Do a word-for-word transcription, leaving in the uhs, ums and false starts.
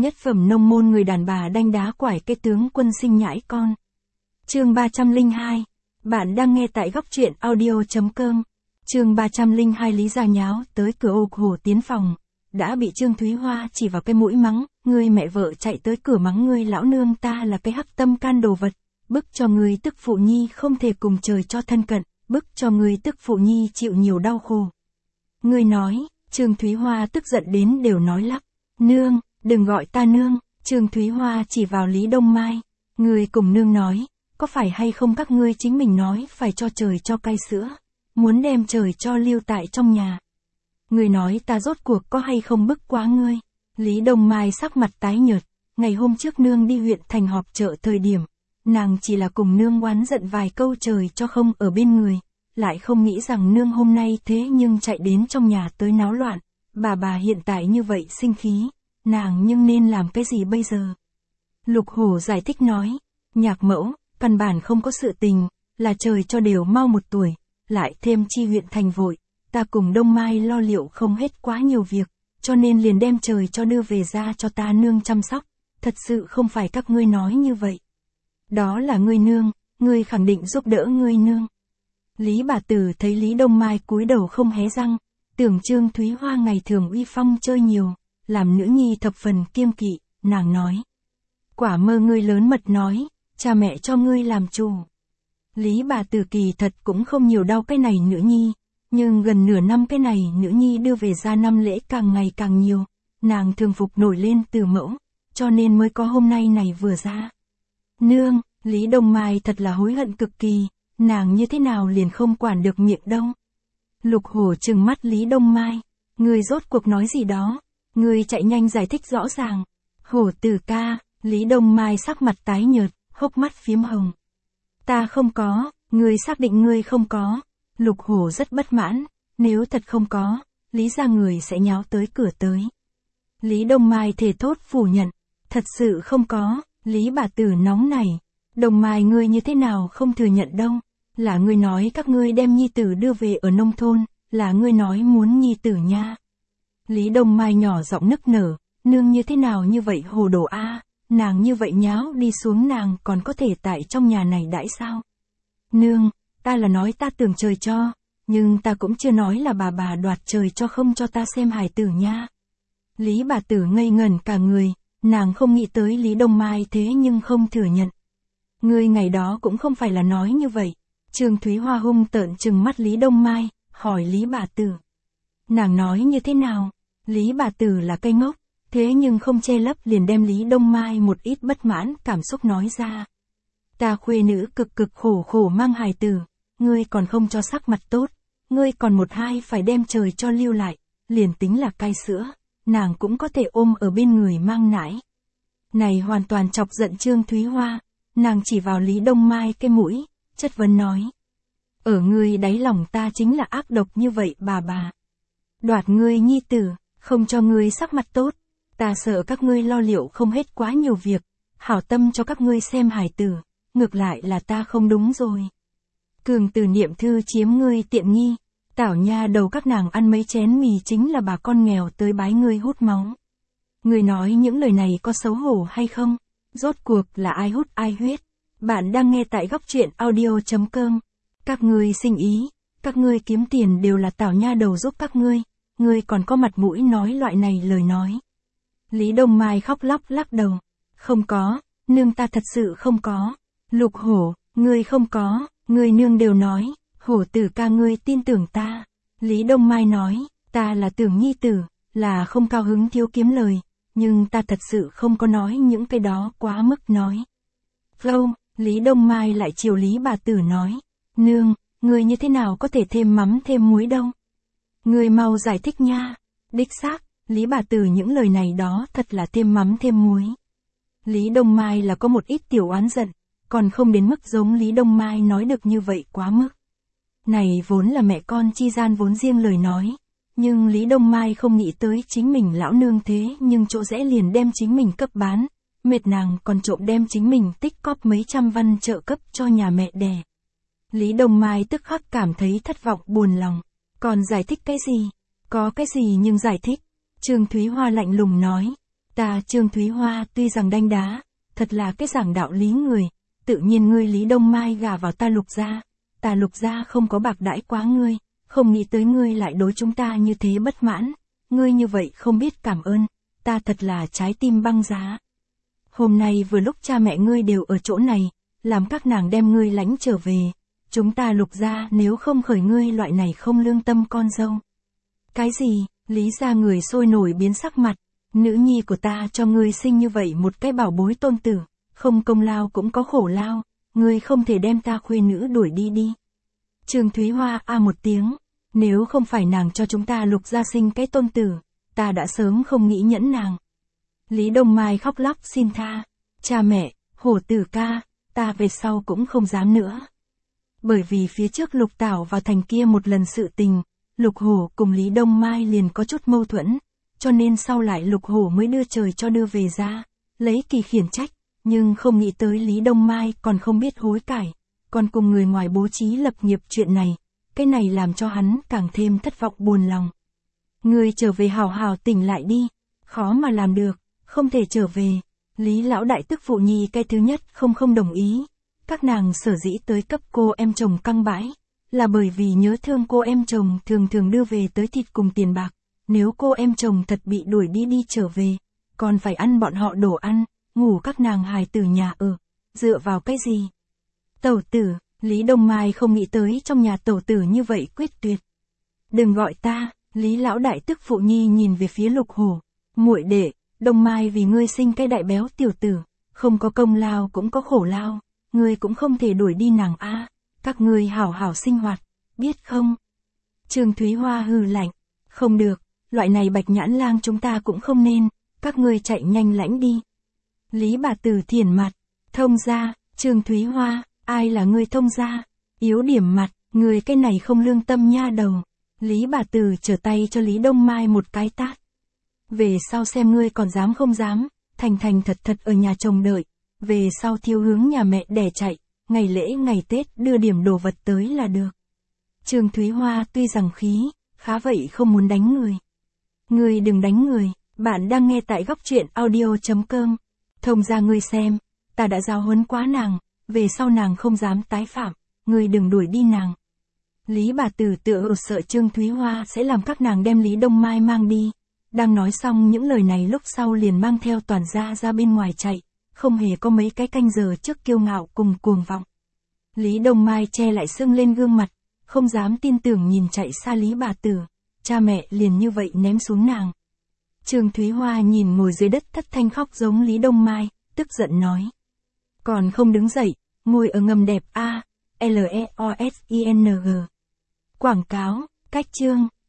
Nhất phẩm nông môn người đàn bà đanh đá quải cái tướng quân sinh nhãi con. Chương ba trăm lẻ hai. Bạn đang nghe tại góc truyện audio chấm com. Chương ba trăm lẻ hai. Lý Gia nháo tới cửa ô hổ tiến phòng. Đã bị Trương Thúy Hoa chỉ vào cái mũi mắng, ngươi mẹ vợ chạy tới cửa mắng ngươi lão nương ta là cái hắc tâm can đồ vật, bức cho ngươi tức phụ nhi không thể cùng trời cho thân cận, bức cho ngươi tức phụ nhi chịu nhiều đau khổ. Ngươi nói, Trương Thúy Hoa tức giận đến đều nói lắp, nương, đừng gọi ta nương. Trương Thúy Hoa chỉ vào Lý Đông Mai, ngươi cùng nương nói, có phải hay không các ngươi chính mình nói phải cho trời cho cai sữa, muốn đem trời cho lưu tại trong nhà. Ngươi nói ta rốt cuộc có hay không bức quá ngươi. Lý Đông Mai sắc mặt tái nhợt, ngày hôm trước nương đi huyện thành họp chợ thời điểm, nàng chỉ là cùng nương oán giận vài câu trời cho không ở bên người, lại không nghĩ rằng nương hôm nay thế nhưng chạy đến trong nhà tới náo loạn, bà bà hiện tại như vậy sinh khí, nàng nhưng nên làm cái gì bây giờ? Lục Hổ giải thích nói, nhạc mẫu, căn bản không có sự tình, là trời cho đều mau một tuổi, lại thêm chi huyện thành vội, ta cùng Đông Mai lo liệu không hết quá nhiều việc, cho nên liền đem trời cho đưa về ra cho ta nương chăm sóc, thật sự không phải các ngươi nói như vậy. Đó là ngươi nương, ngươi khẳng định giúp đỡ ngươi nương. Lý bà tử thấy Lý Đông Mai cúi đầu không hé răng, tưởng Trương Thúy Hoa ngày thường uy phong chơi nhiều, làm nữ nhi thập phần kiêng kỵ, nàng nói. Quả mơ ngươi lớn mật nói, cha mẹ cho ngươi làm chủ. Lý bà tử kỳ thật cũng không nhiều đau cái này nữ nhi, nhưng gần nửa năm cái này nữ nhi đưa về ra năm lễ càng ngày càng nhiều, nàng thường phục nổi lên từ mẫu, cho nên mới có hôm nay này vừa ra. Nương, Lý Đông Mai thật là hối hận cực kỳ, nàng như thế nào liền không quản được miệng đâu. Lục Hổ trừng mắt Lý Đông Mai, ngươi rốt cuộc nói gì đó, ngươi chạy nhanh giải thích rõ ràng. Hổ tử ca, Lý Đông Mai sắc mặt tái nhợt, hốc mắt phiếm hồng. Ta không có, ngươi xác định ngươi không có. Lục Hổ rất bất mãn, nếu thật không có, Lý gia người sẽ nháo tới cửa tới. Lý Đông Mai thề thốt phủ nhận, thật sự không có. Lý bà tử nóng nảy, Đông Mai ngươi như thế nào không thừa nhận đâu, là ngươi nói các ngươi đem nhi tử đưa về ở nông thôn, là ngươi nói muốn nhi tử nha. Lý Đông Mai nhỏ giọng nức nở, nương như thế nào như vậy hồ đồ a, nàng như vậy nháo đi xuống nàng còn có thể tại trong nhà này đãi sao? Nương, ta là nói ta tưởng trời cho, nhưng ta cũng chưa nói là bà bà đoạt trời cho không cho ta xem hài tử nha. Lý bà tử ngây ngẩn cả người, nàng không nghĩ tới Lý Đông Mai thế nhưng không thừa nhận. Ngươi ngày đó cũng không phải là nói như vậy. Trương Thúy Hoa hung tợn trừng mắt Lý Đông Mai, hỏi Lý bà tử. Nàng nói như thế nào? Lý bà tử là cây ngốc, thế nhưng không che lấp liền đem Lý Đông Mai một ít bất mãn cảm xúc nói ra. Ta khuê nữ cực cực khổ khổ mang hài tử, ngươi còn không cho sắc mặt tốt, ngươi còn một hai phải đem trời cho lưu lại, liền tính là cai sữa, nàng cũng có thể ôm ở bên người mang nải. Này hoàn toàn chọc giận Trương Thúy Hoa, nàng chỉ vào Lý Đông Mai cái mũi, chất vấn nói. Ở ngươi đáy lòng ta chính là ác độc như vậy bà bà. Đoạt ngươi nhi tử, không cho ngươi sắc mặt tốt, ta sợ các ngươi lo liệu không hết quá nhiều việc, hảo tâm cho các ngươi xem hài tử, ngược lại là ta không đúng rồi. Cường Tử Niệm Thư chiếm ngươi tiện nghi, tảo nha đầu các nàng ăn mấy chén mì chính là bà con nghèo tới bái ngươi hút máu. Ngươi nói những lời này có xấu hổ hay không? Rốt cuộc là ai hút ai huyết? Bạn đang nghe tại góc truyện audio chấm com. Các ngươi sinh ý, các ngươi kiếm tiền đều là tảo nha đầu giúp các ngươi, ngươi còn có mặt mũi nói loại này lời nói. Lý Đông Mai khóc lóc lắc đầu. Không có, nương ta thật sự không có. Lục Hổ, ngươi không có, ngươi nương đều nói, Hổ tử ca ngươi tin tưởng ta. Lý Đông Mai nói, ta là tưởng nhi tử, là không cao hứng thiếu kiếm lời, nhưng ta thật sự không có nói những cái đó quá mức nói. Lâu, Lý Đông Mai lại chiều Lý bà tử nói, nương, ngươi như thế nào có thể thêm mắm thêm muối đâu? Ngươi mau giải thích nha. Đích xác, Lý bà tử những lời này đó thật là thêm mắm thêm muối. Lý Đông Mai là có một ít tiểu oán giận, còn không đến mức giống Lý Đông Mai nói được như vậy quá mức. Này vốn là mẹ con chi gian vốn riêng lời nói, nhưng Lý Đông Mai không nghĩ tới chính mình lão nương thế nhưng chỗ rẽ liền đem chính mình cấp bán, mệt nàng còn trộm đem chính mình tích cóp mấy trăm văn trợ cấp cho nhà mẹ đẻ. Lý Đông Mai tức khắc cảm thấy thất vọng buồn lòng, còn giải thích cái gì? Có cái gì nhưng giải thích? Trương Thúy Hoa lạnh lùng nói, Ta Trương Thúy Hoa tuy rằng đanh đá, thật là cái giảng đạo lý người, tự nhiên ngươi Lý Đông Mai gả vào ta Lục gia, ta Lục gia không có bạc đãi quá ngươi, không nghĩ tới ngươi lại đối chúng ta như thế bất mãn, ngươi như vậy không biết cảm ơn, ta thật là trái tim băng giá. Hôm nay vừa lúc cha mẹ ngươi đều ở chỗ này, làm các nàng đem ngươi lãnh trở về, chúng ta Lục gia nếu không khởi ngươi loại này không lương tâm con dâu. Cái gì? Lý gia người sôi nổi biến sắc mặt, nữ nhi của ta cho ngươi sinh như vậy một cái bảo bối tôn tử, không công lao cũng có khổ lao, ngươi không thể đem ta khuê nữ đuổi đi đi. Trương Thúy Hoa a một tiếng, nếu không phải nàng cho chúng ta Lục gia sinh cái tôn tử, ta đã sớm không nghĩ nhẫn nàng. Lý Đông Mai khóc lóc xin tha, cha mẹ, hổ tử ca, ta về sau cũng không dám nữa. Bởi vì phía trước Lục Tảo vào thành kia một lần sự tình, Lục Hổ cùng Lý Đông Mai liền có chút mâu thuẫn, cho nên sau lại Lục Hổ mới đưa trời cho đưa về ra, lấy kỳ khiển trách, nhưng không nghĩ tới Lý Đông Mai còn không biết hối cải, còn cùng người ngoài bố trí lập nghiệp chuyện này, cái này làm cho hắn càng thêm thất vọng buồn lòng. Ngươi trở về hào hào tỉnh lại đi, khó mà làm được, không thể trở về. Lý lão đại tức phụ nhi cái thứ nhất không không đồng ý, các nàng sở dĩ tới cấp cô em chồng căng bãi, là bởi vì nhớ thương cô em chồng thường thường đưa về tới thịt cùng tiền bạc, nếu cô em chồng thật bị đuổi đi đi trở về, còn phải ăn bọn họ đồ ăn, ngủ các nàng hài tử nhà ở, dựa vào cái gì? Tẩu tử, Lý Đông Mai không nghĩ tới trong nhà tẩu tử như vậy quyết tuyệt. Đừng gọi ta, Lý lão đại tức phụ nhi nhìn về phía Lục Hổ, muội đệ, Đông Mai vì ngươi sinh cái đại béo tiểu tử, không có công lao cũng có khổ lao, ngươi cũng không thể đuổi đi nàng a, các ngươi hảo hảo sinh hoạt, biết không? Trương Thúy Hoa hừ lạnh, không được, loại này bạch nhãn lang chúng ta cũng không nên, các ngươi chạy nhanh lãnh đi. Lý bà tử thiển mặt, thông gia, Trương Thúy Hoa, ai là ngươi thông gia? Yếu điểm mặt, người cái này không lương tâm nha đầu. Lý bà tử trở tay cho Lý Đông Mai một cái tát. Về sau xem ngươi còn dám không dám, thành thành thật thật ở nhà chồng đợi, về sau thiếu hướng nhà mẹ đẻ chạy, ngày lễ ngày Tết đưa điểm đồ vật tới là được. Trương Thúy Hoa tuy rằng khí, khá vậy không muốn đánh người. Ngươi đừng đánh người, bạn đang nghe tại góc truyện audio chấm com. Thông ra ngươi xem, ta đã giáo huấn quá nàng, về sau nàng không dám tái phạm, ngươi đừng đuổi đi nàng. Lý bà tử tựa sợ Trương Thúy Hoa sẽ làm các nàng đem Lý Đông Mai mang đi. Đang nói xong những lời này lúc sau liền mang theo toàn gia ra bên ngoài chạy, không hề có mấy cái canh giờ trước kiêu ngạo cùng cuồng vọng. Lý Đông Mai che lại sưng lên gương mặt, không dám tin tưởng nhìn chạy xa Lý bà tử, cha mẹ liền như vậy ném xuống nàng. Trương Thúy Hoa nhìn ngồi dưới đất thất thanh khóc giống Lý Đông Mai, tức giận nói. Còn không đứng dậy, ngồi ở ngầm đẹp A, L E O S I N G. Quảng cáo, cách chương.